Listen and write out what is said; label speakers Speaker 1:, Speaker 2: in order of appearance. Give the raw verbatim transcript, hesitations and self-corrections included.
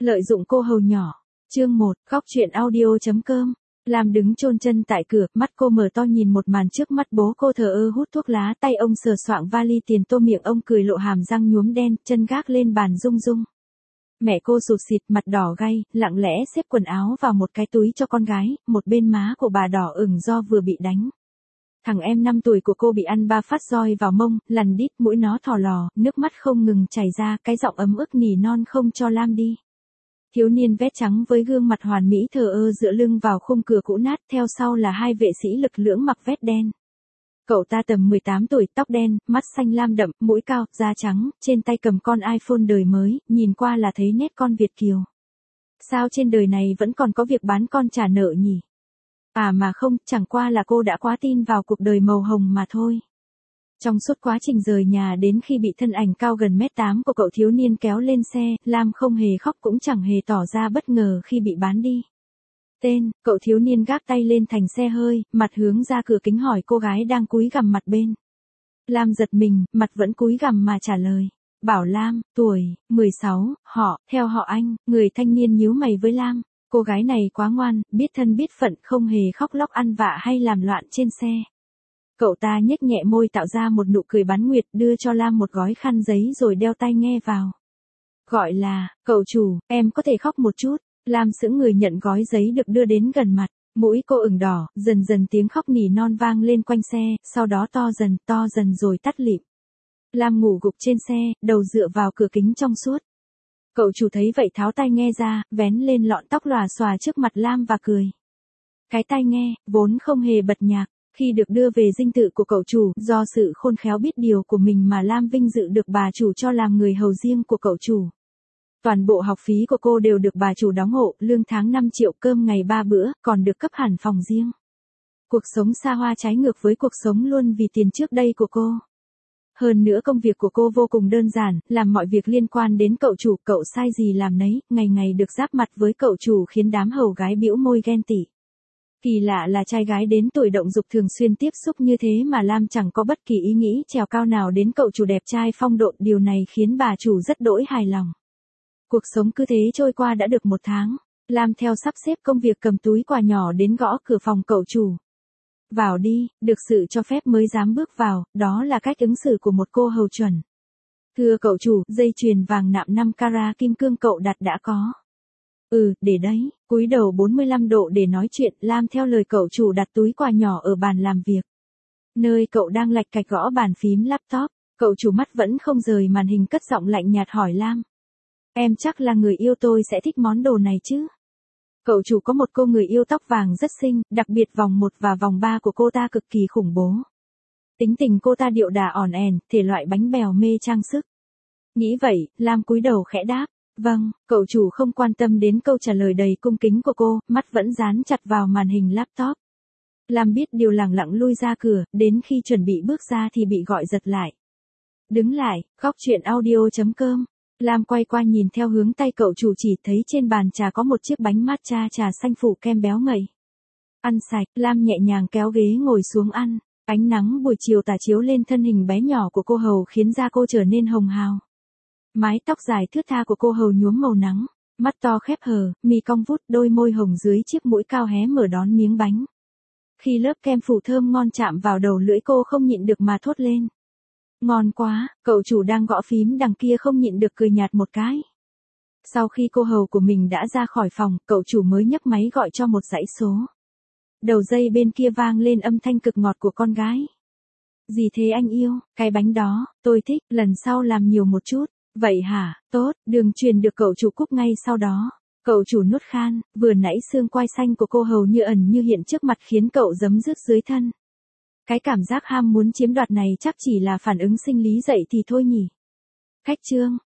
Speaker 1: Lợi dụng cô hầu nhỏ. Chương một, góc truyện audio.com. Lam đứng chôn chân tại cửa, mắt cô mở to nhìn một màn trước mắt bố cô thờ ơ hút thuốc lá, tay ông sờ soạng vali tiền tô, miệng ông cười lộ hàm răng nhuốm đen, chân gác lên bàn rung rung. Mẹ cô sụt sịt, mặt đỏ gay, lặng lẽ xếp quần áo vào một cái túi cho con gái, một bên má của bà đỏ ửng do vừa bị đánh. Thằng em năm tuổi của cô bị ăn ba phát roi vào mông, lằn đít, mũi nó thò lò, nước mắt không ngừng chảy ra, cái giọng ấm ức nỉ non không cho Lam đi. Thiếu niên vét trắng với gương mặt hoàn mỹ thờ ơ dựa lưng vào khung cửa cũ nát, theo sau là hai vệ sĩ lực lưỡng mặc vét đen. Cậu ta tầm mười tám tuổi, tóc đen, mắt xanh lam đậm, mũi cao, da trắng, trên tay cầm con iPhone đời mới, nhìn qua là thấy nét con Việt kiều. Sao trên đời này vẫn còn có việc bán con trả nợ nhỉ? À mà không, chẳng qua là cô đã quá tin vào cuộc đời màu hồng mà thôi. Trong suốt quá trình rời nhà đến khi bị thân ảnh cao gần mét tám của cậu thiếu niên kéo lên xe, Lam không hề khóc cũng chẳng hề tỏ ra bất ngờ khi bị bán đi. Tên, cậu thiếu niên gác tay lên thành xe hơi, mặt hướng ra cửa kính hỏi cô gái đang cúi gằm mặt bên. Lam giật mình, mặt vẫn cúi gằm mà trả lời. Bảo Lam, tuổi, mười sáu, họ, theo họ Anh, người thanh niên nhíu mày với Lam. Cô gái này quá ngoan, biết thân biết phận, không hề khóc lóc ăn vạ hay làm loạn trên xe. Cậu ta nhếch nhẹ môi tạo ra một nụ cười bán nguyệt, đưa cho Lam một gói khăn giấy rồi đeo tai nghe vào. Gọi là, cậu chủ, em có thể khóc một chút. Lam sững người nhận gói giấy được đưa đến gần mặt, mũi cô ửng đỏ, dần dần tiếng khóc nỉ non vang lên quanh xe, sau đó to dần, to dần rồi tắt lịm. Lam ngủ gục trên xe, đầu dựa vào cửa kính trong suốt. Cậu chủ thấy vậy tháo tai nghe ra, vén lên lọn tóc lòa xòa trước mặt Lam và cười. Cái tai nghe, vốn không hề bật nhạc, khi được đưa về dinh thự của cậu chủ, do sự khôn khéo biết điều của mình mà Lam vinh dự được bà chủ cho làm người hầu riêng của cậu chủ. Toàn bộ học phí của cô đều được bà chủ đóng hộ, lương tháng năm triệu, cơm ngày ba bữa, còn được cấp hẳn phòng riêng. Cuộc sống xa hoa trái ngược với cuộc sống luôn vì tiền trước đây của cô. Hơn nữa công việc của cô vô cùng đơn giản, làm mọi việc liên quan đến cậu chủ, cậu sai gì làm nấy, ngày ngày được giáp mặt với cậu chủ khiến đám hầu gái bĩu môi ghen tị. Kỳ lạ là trai gái đến tuổi động dục thường xuyên tiếp xúc như thế mà Lam chẳng có bất kỳ ý nghĩ trèo cao nào đến cậu chủ đẹp trai phong độ, điều này khiến bà chủ rất đỗi hài lòng. Cuộc sống cứ thế trôi qua đã được một tháng, Lam theo sắp xếp công việc cầm túi quà nhỏ đến gõ cửa phòng cậu chủ. Vào đi, được sự cho phép mới dám bước vào, đó là cách ứng xử của một cô hầu chuẩn. Thưa cậu chủ, dây chuyền vàng nạm năm carat kim cương cậu đặt đã có. Ừ, để đấy, cúi đầu bốn mươi lăm độ để nói chuyện, Lam theo lời cậu chủ đặt túi quà nhỏ ở bàn làm việc. Nơi cậu đang lạch cạch gõ bàn phím laptop, cậu chủ mắt vẫn không rời màn hình, cất giọng lạnh nhạt hỏi Lam. Em chắc là người yêu tôi sẽ thích món đồ này chứ? Cậu chủ có một cô người yêu tóc vàng rất xinh, đặc biệt vòng một và vòng ba của cô ta cực kỳ khủng bố. Tính tình cô ta điệu đà ỏn ẻn, thể loại bánh bèo mê trang sức. Nghĩ vậy, Lam cúi đầu khẽ đáp. Vâng, cậu chủ không quan tâm đến câu trả lời đầy cung kính của cô, mắt vẫn dán chặt vào màn hình laptop. Lam biết điều lẳng lặng lui ra cửa, đến khi chuẩn bị bước ra thì bị gọi giật lại. Đứng lại, góc truyện audio.com. Lam quay qua nhìn theo hướng tay cậu chủ chỉ, thấy trên bàn trà có một chiếc bánh matcha trà xanh phủ kem béo ngậy. Ăn sạch, Lam nhẹ nhàng kéo ghế ngồi xuống ăn. Ánh nắng buổi chiều tà chiếu lên thân hình bé nhỏ của cô hầu khiến da cô trở nên hồng hào. Mái tóc dài thướt tha của cô hầu nhuốm màu nắng, mắt to khép hờ, mi cong vút, đôi môi hồng dưới chiếc mũi cao hé mở đón miếng bánh. Khi lớp kem phủ thơm ngon chạm vào đầu lưỡi cô không nhịn được mà thốt lên. Ngon quá, cậu chủ đang gõ phím đằng kia không nhịn được cười nhạt một cái. Sau khi cô hầu của mình đã ra khỏi phòng, cậu chủ mới nhấc máy gọi cho một dãy số. Đầu dây bên kia vang lên âm thanh cực ngọt của con gái. Gì thế anh yêu, cái bánh đó, tôi thích, lần sau làm nhiều một chút. Vậy hả, tốt, đường truyền được cậu chủ cúp ngay sau đó. Cậu chủ nuốt khan, vừa nãy xương quai xanh của cô hầu như ẩn như hiện trước mặt khiến cậu giấm rứt dưới thân. Cái cảm giác ham muốn chiếm đoạt này chắc chỉ là phản ứng sinh lý dậy thì thôi nhỉ. Khách trương,